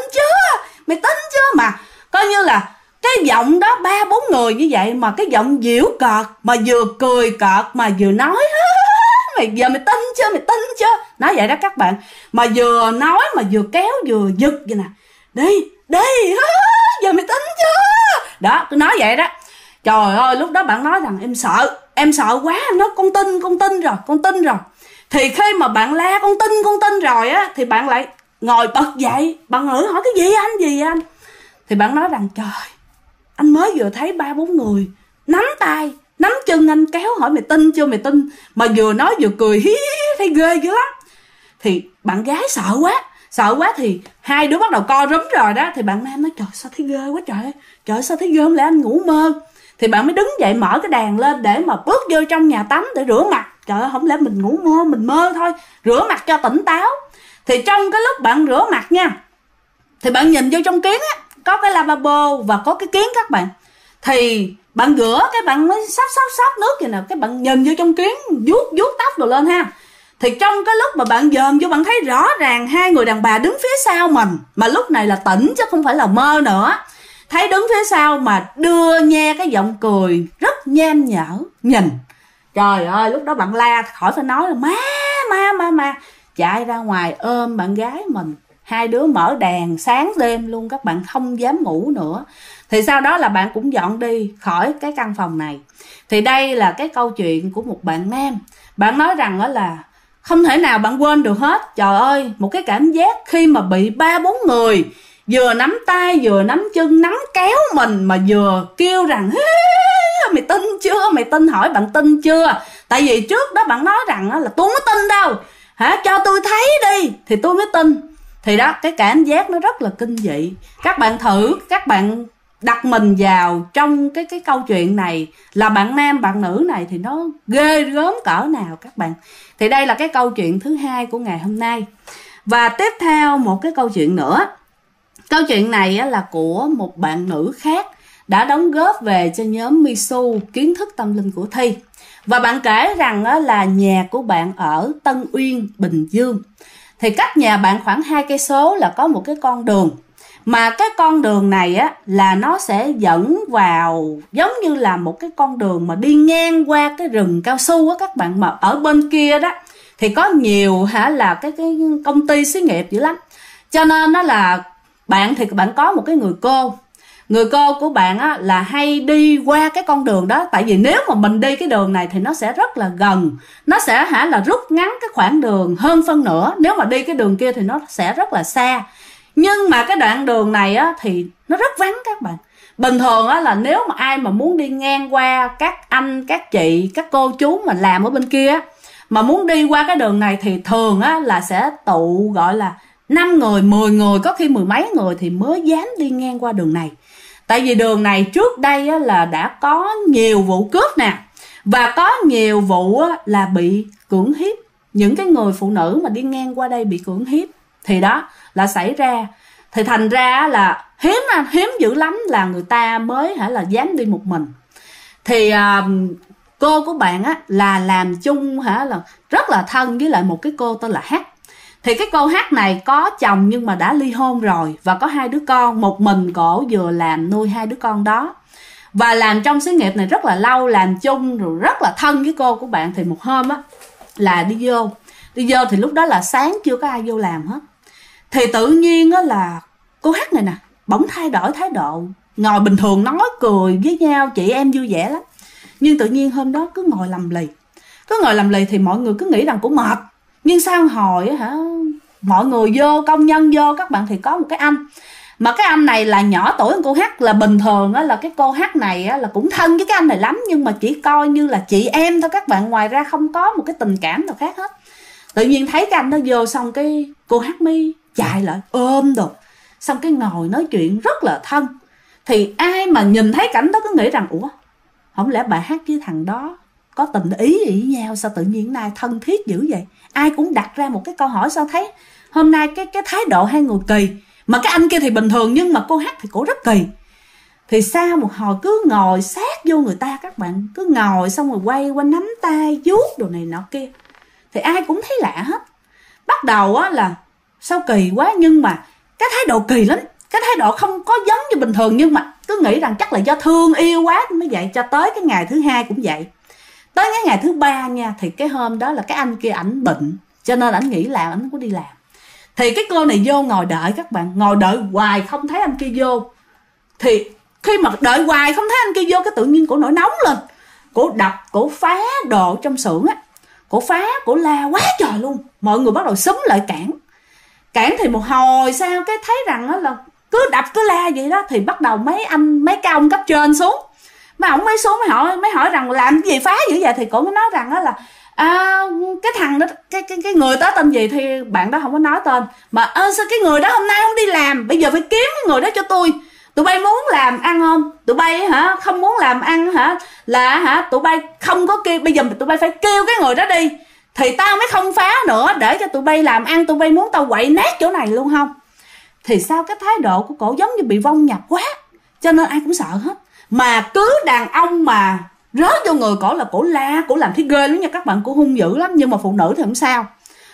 chưa, mà coi như là cái giọng đó 3-4 người như vậy, mà cái giọng giễu cợt, mà vừa cười cợt mà vừa nói mày tin chưa, nói vậy đó các bạn, mà vừa nói mà vừa kéo vừa giật vậy nè, đi giờ mày tin chưa đó, tôi nói vậy đó. Trời ơi, lúc đó bạn nói rằng em sợ quá, em nói con tin rồi. Thì khi mà bạn la con tin rồi á, thì bạn lại ngồi bật dậy, bạn hỏi cái gì anh, thì bạn nói rằng trời, anh mới vừa thấy 3-4 người nắm tay nắm chân anh kéo hỏi mày tin chưa, mà vừa nói vừa cười hí, thấy ghê dữ lắm. Thì bạn gái sợ quá thì hai đứa bắt đầu co rúm rồi đó. Thì bạn nam nói trời sao thấy ghê quá trời sao thấy ghê, không lẽ anh ngủ mơ. Thì bạn mới đứng dậy mở cái đàn lên để mà bước vô trong nhà tắm để rửa mặt. Trời ơi, không lẽ mình ngủ mơ, mình mơ thôi, rửa mặt cho tỉnh táo. Thì trong cái lúc bạn rửa mặt nha, thì bạn nhìn vô trong kiến á, có cái lavabo và có cái kiến các bạn. Thì bạn rửa cái bạn mới sắp nước vậy nè, cái bạn nhìn vô trong kiến, vuốt tóc rồi lên ha. Thì trong cái lúc mà bạn dòm vô, bạn thấy rõ ràng hai người đàn bà đứng phía sau mình, mà lúc này là tỉnh chứ không phải là mơ nữa. Thấy đứng phía sau mà đưa nghe cái giọng cười rất nhan nhở nhìn. Trời ơi, lúc đó bạn la khỏi phải nói là má, chạy ra ngoài ôm bạn gái mình. Hai đứa mở đàn sáng đêm luôn, các bạn không dám ngủ nữa. Thì sau đó là bạn cũng dọn đi khỏi cái căn phòng này. Thì đây là cái câu chuyện của một bạn nam. Bạn nói rằng đó là không thể nào bạn quên được hết. Trời ơi, một cái cảm giác khi mà bị 3-4 người vừa nắm tay, vừa nắm chân, nắm kéo mình, mà vừa kêu rằng mày tin chưa, mày tin, hỏi bạn tin chưa. Tại vì trước đó bạn nói rằng là tôi không có tin đâu, cho tôi thấy đi thì tôi mới tin. Thì đó, cái cảm giác nó rất là kinh dị. Các bạn thử, các bạn đặt mình vào trong cái câu chuyện này, là bạn nam bạn nữ này thì nó ghê gớm cỡ nào các bạn. Thì đây là cái câu chuyện thứ hai của ngày hôm nay. Và tiếp theo một cái câu chuyện nữa. Câu chuyện này là của một bạn nữ khác đã đóng góp về cho nhóm Misu Kiến thức tâm linh của Thi. Và bạn kể rằng là nhà của bạn ở Tân Uyên, Bình Dương. Thì cách nhà bạn khoảng 2 cây số là có một cái con đường. Mà cái con đường này là nó sẽ dẫn vào giống như là một cái con đường mà đi ngang qua cái rừng cao su các bạn. Mà ở bên kia đó thì có nhiều là cái công ty xí nghiệp dữ lắm. Cho nên đó là bạn có một cái người cô của bạn là hay đi qua cái con đường đó. Tại vì nếu mà mình đi cái đường này thì nó sẽ rất là gần, nó sẽ là rút ngắn cái khoảng đường hơn phân nửa. Nếu mà đi cái đường kia thì nó sẽ rất là xa. Nhưng mà cái đoạn đường này thì nó rất vắng các bạn. Bình thường là nếu mà ai mà muốn đi ngang qua, các anh, các chị, các cô chú mà làm ở bên kia mà muốn đi qua cái đường này thì thường là sẽ tụ gọi là 5 người, 10 người, có khi 10 mấy người thì mới dám đi ngang qua đường này. Tại vì đường này trước đây là đã có nhiều vụ cướp nè, và có nhiều vụ là bị cưỡng hiếp. Những cái người phụ nữ mà đi ngang qua đây bị cưỡng hiếp thì đó là xảy ra. Thì thành ra là hiếm dữ lắm là người ta mới là dám đi một mình. Thì cô của bạn là làm chung là rất là thân với lại một cái cô tên là H. Thì cái cô H này có chồng nhưng mà đã ly hôn rồi và có 2 đứa con. Một mình cổ vừa làm nuôi 2 đứa con đó. Và làm trong xí nghiệp này rất là lâu, làm chung rồi rất là thân với cô của bạn. Thì một hôm là đi vô thì lúc đó là sáng chưa có ai vô làm hết. Thì tự nhiên là cô H này nè bỗng thay đổi thái độ. Ngồi bình thường nói cười với nhau, chị em vui vẻ lắm. Nhưng tự nhiên hôm đó cứ ngồi lầm lì thì mọi người cứ nghĩ rằng cũng mệt. Nhưng sau hồi mọi người vô, công nhân vô, các bạn thì có một cái anh. Mà cái anh này là nhỏ tuổi hơn cô H. Là bình thường là cái cô H này là cũng thân với cái anh này lắm, nhưng mà chỉ coi như là chị em thôi các bạn. Ngoài ra không có một cái tình cảm nào khác hết. Tự nhiên thấy cái anh nó vô xong cái cô H mới chạy lại ôm đồ. xong cái ngồi nói chuyện rất là thân. Thì ai mà nhìn thấy cảnh đó cứ nghĩ rằng ủa, không lẽ bà Hát với thằng đó có tình ý với nhau, sao tự nhiên nay thân thiết dữ vậy? Ai cũng đặt ra một cái câu hỏi, sao thấy hôm nay cái thái độ hai người kỳ, mà cái anh kia thì bình thường nhưng mà cô Hát thì cổ rất kỳ. Thì sau một hồi cứ ngồi sát vô người ta các bạn, cứ ngồi xong rồi quay qua nắm tay vuốt đồ này nọ kia, thì ai cũng thấy lạ hết. Bắt đầu á là sao kỳ quá, nhưng mà cái thái độ kỳ lắm, cái thái độ không có giống như bình thường, nhưng mà cứ nghĩ rằng chắc là do thương yêu quá mới vậy. Cho tới cái ngày thứ hai cũng vậy. Tới cái ngày thứ ba nha, thì cái hôm đó là cái anh kia ảnh bệnh, cho nên ảnh nghỉ làm, ảnh không có đi làm. Thì cái cô này vô ngồi đợi các bạn, ngồi đợi hoài không thấy anh kia vô. Thì khi mà đợi hoài không thấy anh kia vô, cái tự nhiên cổ nổi nóng lên, cổ đập, cổ phá đồ trong xưởng á, cổ phá, cổ la quá trời luôn. Mọi người bắt đầu xúm lại cản thì một hồi sau cái thấy rằng đó là cứ đập cứ la vậy đó, thì bắt đầu mấy cái ông cấp trên xuống, mấy ổng mới xuống mới hỏi rằng làm cái gì phá dữ vậy. Thì cổ mới nói rằng đó là cái thằng đó, cái người đó tên gì thì bạn đó không có nói tên, mà sao cái người đó hôm nay không đi làm, bây giờ phải kiếm cái người đó cho tôi. Tụi bay muốn làm ăn không? Tụi bay không muốn làm ăn là tụi bay không có kêu, bây giờ tụi bay phải kêu cái người đó đi thì tao mới không phá nữa, để cho tụi bay làm ăn. Tụi bay muốn tao quậy nát chỗ này luôn không? Thì sao cái thái độ của cổ giống như bị vong nhập quá, cho nên ai cũng sợ hết. Mà cứ đàn ông mà rớt vô người cổ là cổ la, cổ làm thấy ghê lắm nha các bạn, cổ hung dữ lắm. Nhưng mà phụ nữ thì không sao,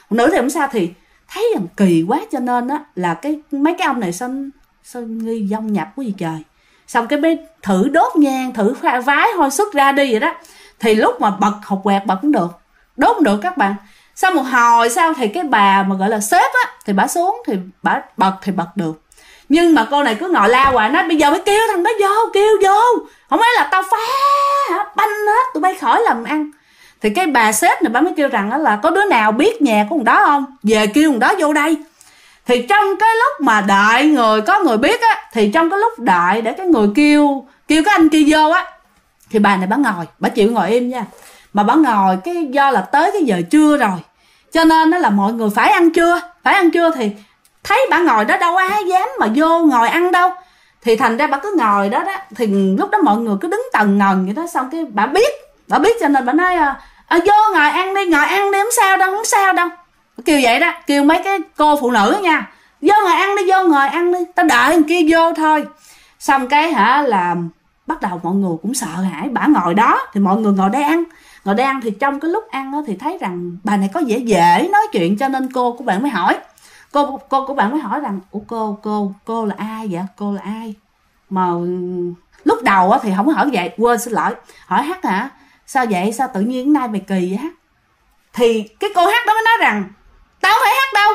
thì thấy rằng kỳ quá, cho nên á là mấy cái ông này sao nghi vong nhập quá gì trời. Xong cái bé thử đốt nhang, thử vái thôi xuất ra đi vậy đó. Thì lúc mà bật hột quẹt bật cũng được, đốt cũng được các bạn. Sau một hồi sau thì cái bà mà gọi là sếp á, thì bà xuống thì bà bật thì bật được. Nhưng mà cô này cứ ngồi la hoài, nói bây giờ phải kêu thằng đó vô, kêu vô, không phải là tao phá banh hết, tụi bay khỏi làm ăn. Thì cái bà sếp này bà mới kêu rằng đó là có đứa nào biết nhà của thằng đó không, về kêu thằng đó vô đây. Thì trong cái lúc mà đợi có người biết á, thì trong cái lúc đợi để cái người kêu cái anh kia vô á, thì bà này bà ngồi, bà chịu ngồi im nha. Mà bà ngồi cái do là tới cái giờ trưa rồi, cho nên đó là mọi người phải ăn trưa, thì thấy bà ngồi đó đâu ai dám mà vô ngồi ăn đâu. Thì thành ra bà cứ ngồi đó đó. Thì lúc đó mọi người cứ đứng tần ngần vậy đó. Xong cái bà biết cho nên bà nói vô ngồi ăn đi không sao đâu. Kêu vậy đó, kêu mấy cái cô phụ nữ nha, vô ngồi ăn đi, tao đợi thằng kia vô thôi. Xong cái là bắt đầu mọi người cũng sợ hãi, bà ngồi đó thì mọi người ngồi đây ăn. Thì trong cái lúc ăn đó, thì thấy rằng bà này có vẻ dễ nói chuyện, cho nên cô của bạn mới hỏi. Cô của bạn mới hỏi rằng ủa cô là ai vậy, cô là ai? Mà lúc đầu thì không có hỏi vậy, quên xin lỗi, hỏi Hát hả, sao vậy, sao tự nhiên nay mày kỳ vậy Hát? Thì cái cô Hát đó mới nói rằng tao không phải Hát đâu,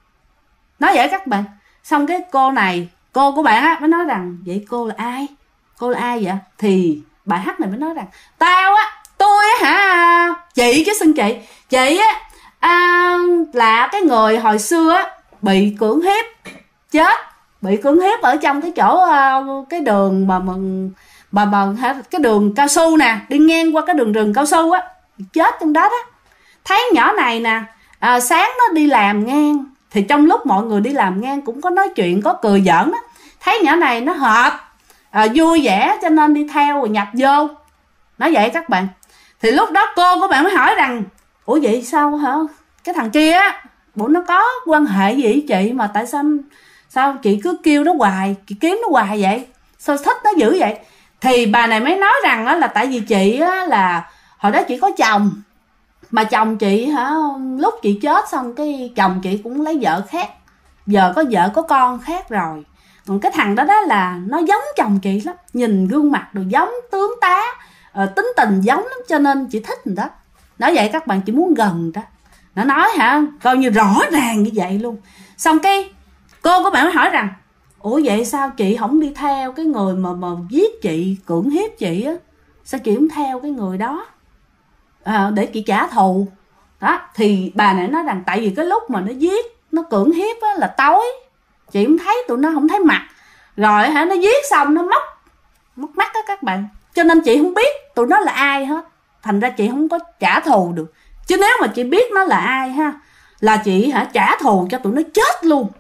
nói vậy các bạn. Xong cái cô của bạn á mới nói rằng vậy cô là ai vậy? Thì bà Hát này mới nói rằng tôi chị chứ xưng chị là cái người hồi xưa á bị cưỡng hiếp chết, bị cưỡng hiếp ở trong cái chỗ cái đường mà cái đường cao su nè, đi ngang qua cái đường rừng cao su á, chết trong đó đó. Thấy nhỏ này nè, sáng nó đi làm ngang, thì trong lúc mọi người đi làm ngang cũng có nói chuyện, có cười giỡn đó, thấy nhỏ này nó hợp, vui vẻ cho nên đi theo rồi nhập vô, nói vậy các bạn. Thì lúc đó cô của bạn mới hỏi rằng ủa vậy sao hả, cái thằng kia á bộ nó có quan hệ gì với chị mà tại sao chị cứ kêu nó hoài, chị kiếm nó hoài vậy, sao thích nó dữ vậy? Thì bà này mới nói rằng đó là tại vì chị á là hồi đó chị có chồng, mà chồng chị lúc chị chết xong cái chồng chị cũng lấy vợ khác, giờ có vợ có con khác rồi. Còn cái thằng đó là nó giống chồng chị lắm, nhìn gương mặt đồ giống, tướng tá, tính tình giống lắm, cho nên chị thích rồi đó. Nói vậy các bạn, chị muốn gần đó. Nó nói coi như rõ ràng như vậy luôn. Xong cái cô của bạn mới hỏi rằng ủa vậy sao chị không đi theo cái người mà giết chị, cưỡng hiếp chị á, sao chị không theo cái người đó để chị trả thù đó? Thì bà này nói rằng tại vì cái lúc mà nó giết, nó cưỡng hiếp á là tối, chị không thấy, tụi nó không thấy mặt, rồi nó giết xong nó móc mắt á các bạn, cho nên chị không biết tụi nó là ai hết, thành ra chị không có trả thù được. Chứ nếu mà chị biết nó là ai là chị trả thù cho tụi nó chết luôn.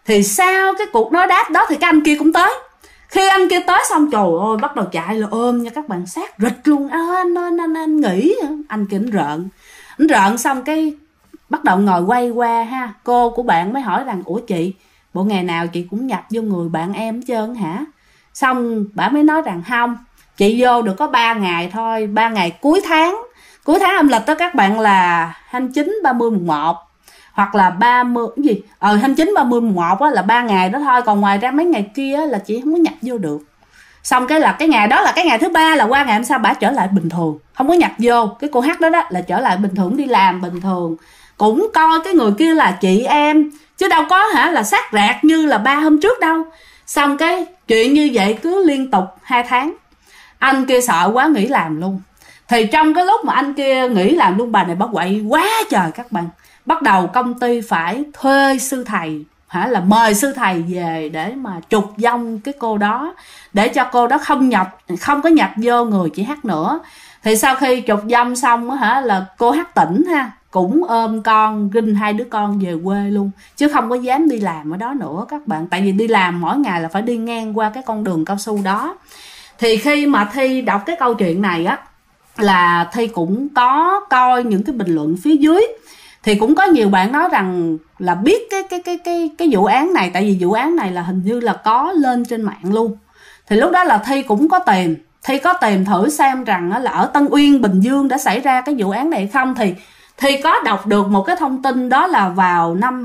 Thì sau cái cuộc đối đáp đó thì cái anh kia cũng tới. Khi anh kia tới xong trời ơi bắt đầu chạy là ôm nha các bạn, sát rịch luôn. Anh nghĩ anh kia anh rợn xong cái bắt đầu ngồi quay qua ha. Cô của bạn mới hỏi rằng ủa chị, bộ ngày nào chị cũng nhập vô người bạn em hết trơn hả? Xong bà mới nói rằng không, chị vô được có 3 ngày thôi, 3 ngày cuối tháng âm lịch đó các bạn, là 29, 30, 11 hoặc là 30 cái gì 29, 30, 11 á, là 3 ngày đó thôi, còn ngoài ra mấy ngày kia là chị không có nhập vô được. Xong cái là cái ngày đó là cái ngày thứ 3, là qua ngày hôm sau bả trở lại bình thường, không có nhập vô. Cái cô H đó là trở lại bình thường, đi làm bình thường, cũng coi cái người kia là chị em chứ đâu có là sát rạc như là 3 hôm trước đâu. Xong cái chuyện như vậy cứ liên tục 2 tháng. Anh kia sợ quá nghỉ làm luôn. Thì trong cái lúc mà anh kia nghỉ làm luôn, bà này bà quậy quá trời các bạn. Bắt đầu công ty phải thuê sư thầy, là mời sư thầy về để mà trục vong cái cô đó, để cho cô đó không có nhập vô người chị H nữa. Thì sau khi trục vong xong là cô H tỉnh ha, cũng ôm con, rinh 2 đứa con về quê luôn, chứ không có dám đi làm ở đó nữa các bạn. Tại vì đi làm mỗi ngày là phải đi ngang qua cái con đường cao su đó. Thì khi mà Thi đọc cái câu chuyện này á, là Thi cũng có coi những cái bình luận phía dưới, thì cũng có nhiều bạn nói rằng là biết cái vụ án này, tại vì vụ án này là hình như là có lên trên mạng luôn. Thì lúc đó là Thi cũng có tìm thử xem rằng là ở Tân Uyên, Bình Dương đã xảy ra cái vụ án này không. Thì Thi có đọc được một cái thông tin, đó là vào năm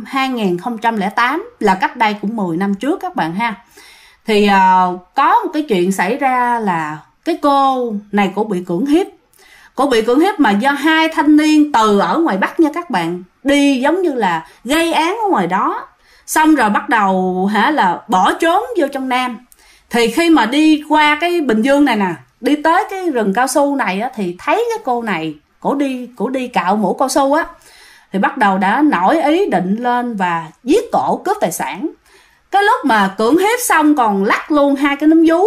2008, là cách đây cũng 10 năm trước các bạn ha. Thì có một cái chuyện xảy ra là cái cô này cổ bị cưỡng hiếp. Cô bị cưỡng hiếp mà do 2 thanh niên từ ở ngoài Bắc nha các bạn, đi giống như là gây án ở ngoài đó, xong rồi bắt đầu là bỏ trốn vô trong Nam. Thì khi mà đi qua cái Bình Dương này nè, đi tới cái rừng cao su này á, thì thấy cái cô này cổ đi cạo mũ cao su á, thì bắt đầu đã nổi ý định lên và giết cổ cướp tài sản. Cái lúc mà cưỡng hiếp xong còn lắc luôn 2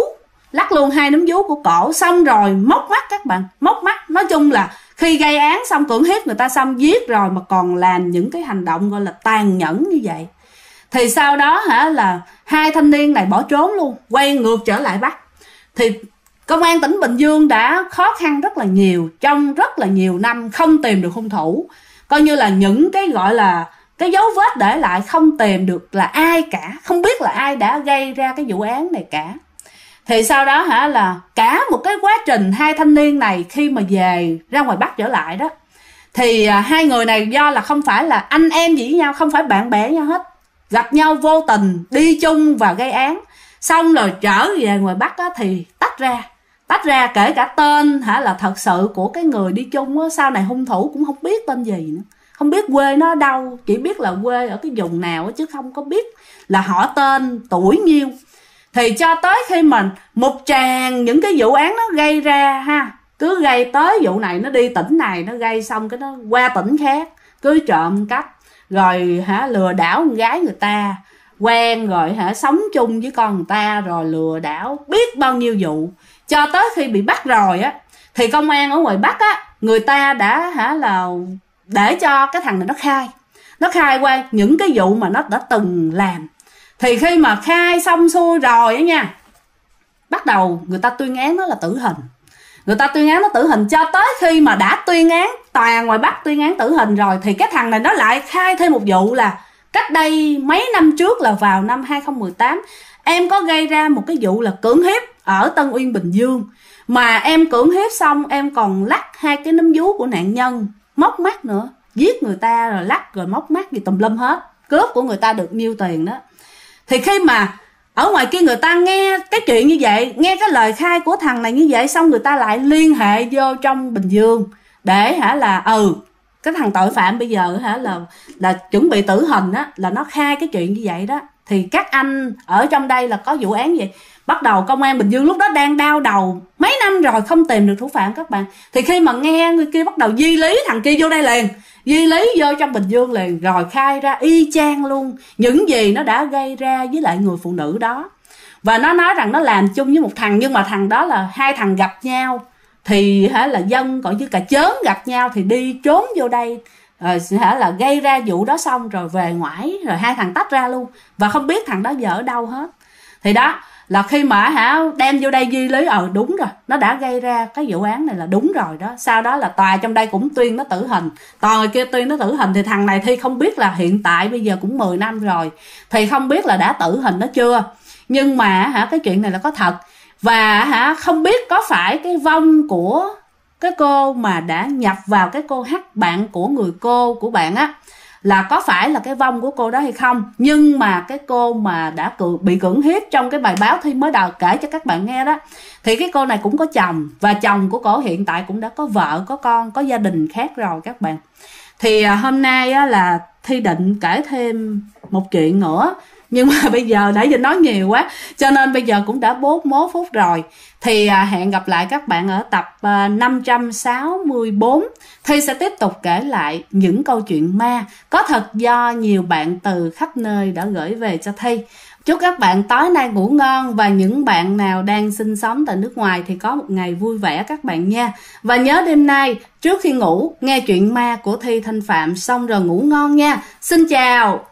nấm vú của cổ, xong rồi móc mắt các bạn, móc mắt. Nói chung là khi gây án xong, cưỡng hiếp người ta xong, giết rồi mà còn làm những cái hành động gọi là tàn nhẫn như vậy. Thì sau đó là 2 thanh niên này bỏ trốn luôn, quay ngược trở lại Bắc. Thì công an tỉnh Bình Dương đã khó khăn rất là nhiều, trong rất là nhiều năm không tìm được hung thủ, coi như là những cái gọi là cái dấu vết để lại không tìm được là ai cả, không biết là ai đã gây ra cái vụ án này cả. Thì sau đó là cả một cái quá trình 2 thanh niên này khi mà về ra ngoài Bắc trở lại đó, thì 2 người này do là không phải là anh em gì với nhau, không phải bạn bè với nhau hết, gặp nhau vô tình đi chung và gây án, xong rồi trở về ngoài Bắc á, thì tách ra kể cả tên là thật sự của cái người đi chung á. Sau này hung thủ cũng không biết tên gì nữa, không biết quê nó đâu, chỉ biết là quê ở cái vùng nào á, chứ không có biết là họ tên tuổi nhiêu. Thì cho tới khi mà một tràng những cái vụ án nó gây ra ha, cứ gây tới vụ này nó đi tỉnh này, nó gây xong cái nó qua tỉnh khác, cứ trộm cắp rồi lừa đảo con gái người ta quen, rồi sống chung với con người ta, rồi lừa đảo biết bao nhiêu vụ. Cho tới khi bị bắt rồi á, thì công an ở ngoài Bắc á, người ta đã là để cho cái thằng này nó khai qua những cái vụ mà nó đã từng làm. Thì khi mà khai xong xuôi rồi á nha, bắt đầu người ta tuyên án nó là tử hình. Người ta tuyên án nó tử hình, cho tới khi mà đã tuyên án, tòa ngoài Bắc tuyên án tử hình rồi, thì cái thằng này nó lại khai thêm một vụ là cách đây mấy năm trước, là vào năm 2018, em có gây ra một cái vụ là cưỡng hiếp ở Tân Uyên, Bình Dương. Mà em cưỡng hiếp xong em còn lắc 2 cái nấm vú của nạn nhân, móc mắt nữa, giết người ta rồi lắc rồi móc mắt gì tùm lum hết, cướp của người ta được nhiêu tiền đó. Thì khi mà ở ngoài kia người ta nghe cái chuyện như vậy, nghe cái lời khai của thằng này như vậy, xong người ta lại liên hệ vô trong Bình Dương để là cái thằng tội phạm bây giờ là chuẩn bị tử hình á, là nó khai cái chuyện như vậy đó. Thì các anh ở trong đây là có vụ án vậy. Bắt đầu công an Bình Dương lúc đó đang đau đầu, mấy năm rồi không tìm được thủ phạm các bạn. Thì khi mà nghe người kia bắt đầu di lý thằng kia vô đây liền, di lý vô trong Bình Dương liền, rồi khai ra y chang luôn những gì nó đã gây ra với lại người phụ nữ đó. Và nó nói rằng nó làm chung với một thằng, nhưng mà thằng đó là 2 thằng gặp nhau, thì là dân gọi như cà chớn gặp nhau thì đi trốn vô đây là gây ra vụ đó xong rồi về ngoải, rồi hai thằng tách ra luôn và không biết thằng đó giờ ở đâu hết. Thì đó là khi mà đem vô đây di lý, đúng rồi, nó đã gây ra cái vụ án này là đúng rồi đó. Sau đó là tòa trong đây cũng tuyên nó tử hình, tòa ngoài kia tuyên nó tử hình. Thì thằng này Thi không biết là hiện tại bây giờ cũng 10 năm rồi, thì không biết là đã tử hình nó chưa. Nhưng mà cái chuyện này là có thật. Và không biết có phải cái vong của cái cô mà đã nhập vào cái cô H, bạn của người cô của bạn á, là có phải là cái vong của cô đó hay không. Nhưng mà cái cô mà đã bị cưỡng hiếp trong cái bài báo Thi mới đầu kể cho các bạn nghe đó, thì cái cô này cũng có chồng, và chồng của cổ hiện tại cũng đã có vợ, có con, có gia đình khác rồi các bạn. Thì hôm nay á, là Thi định kể thêm một chuyện nữa, nhưng mà bây giờ nãy giờ nói nhiều quá cho nên bây giờ cũng đã 41 phút rồi. Thì hẹn gặp lại các bạn ở tập 564. Thi sẽ tiếp tục kể lại những câu chuyện ma có thật do nhiều bạn từ khắp nơi đã gửi về cho Thi. Chúc các bạn tối nay ngủ ngon, và những bạn nào đang sinh sống tại nước ngoài thì có một ngày vui vẻ các bạn nha. Và nhớ đêm nay trước khi ngủ nghe chuyện ma của Thi Thanh Phạm xong rồi ngủ ngon nha. Xin chào.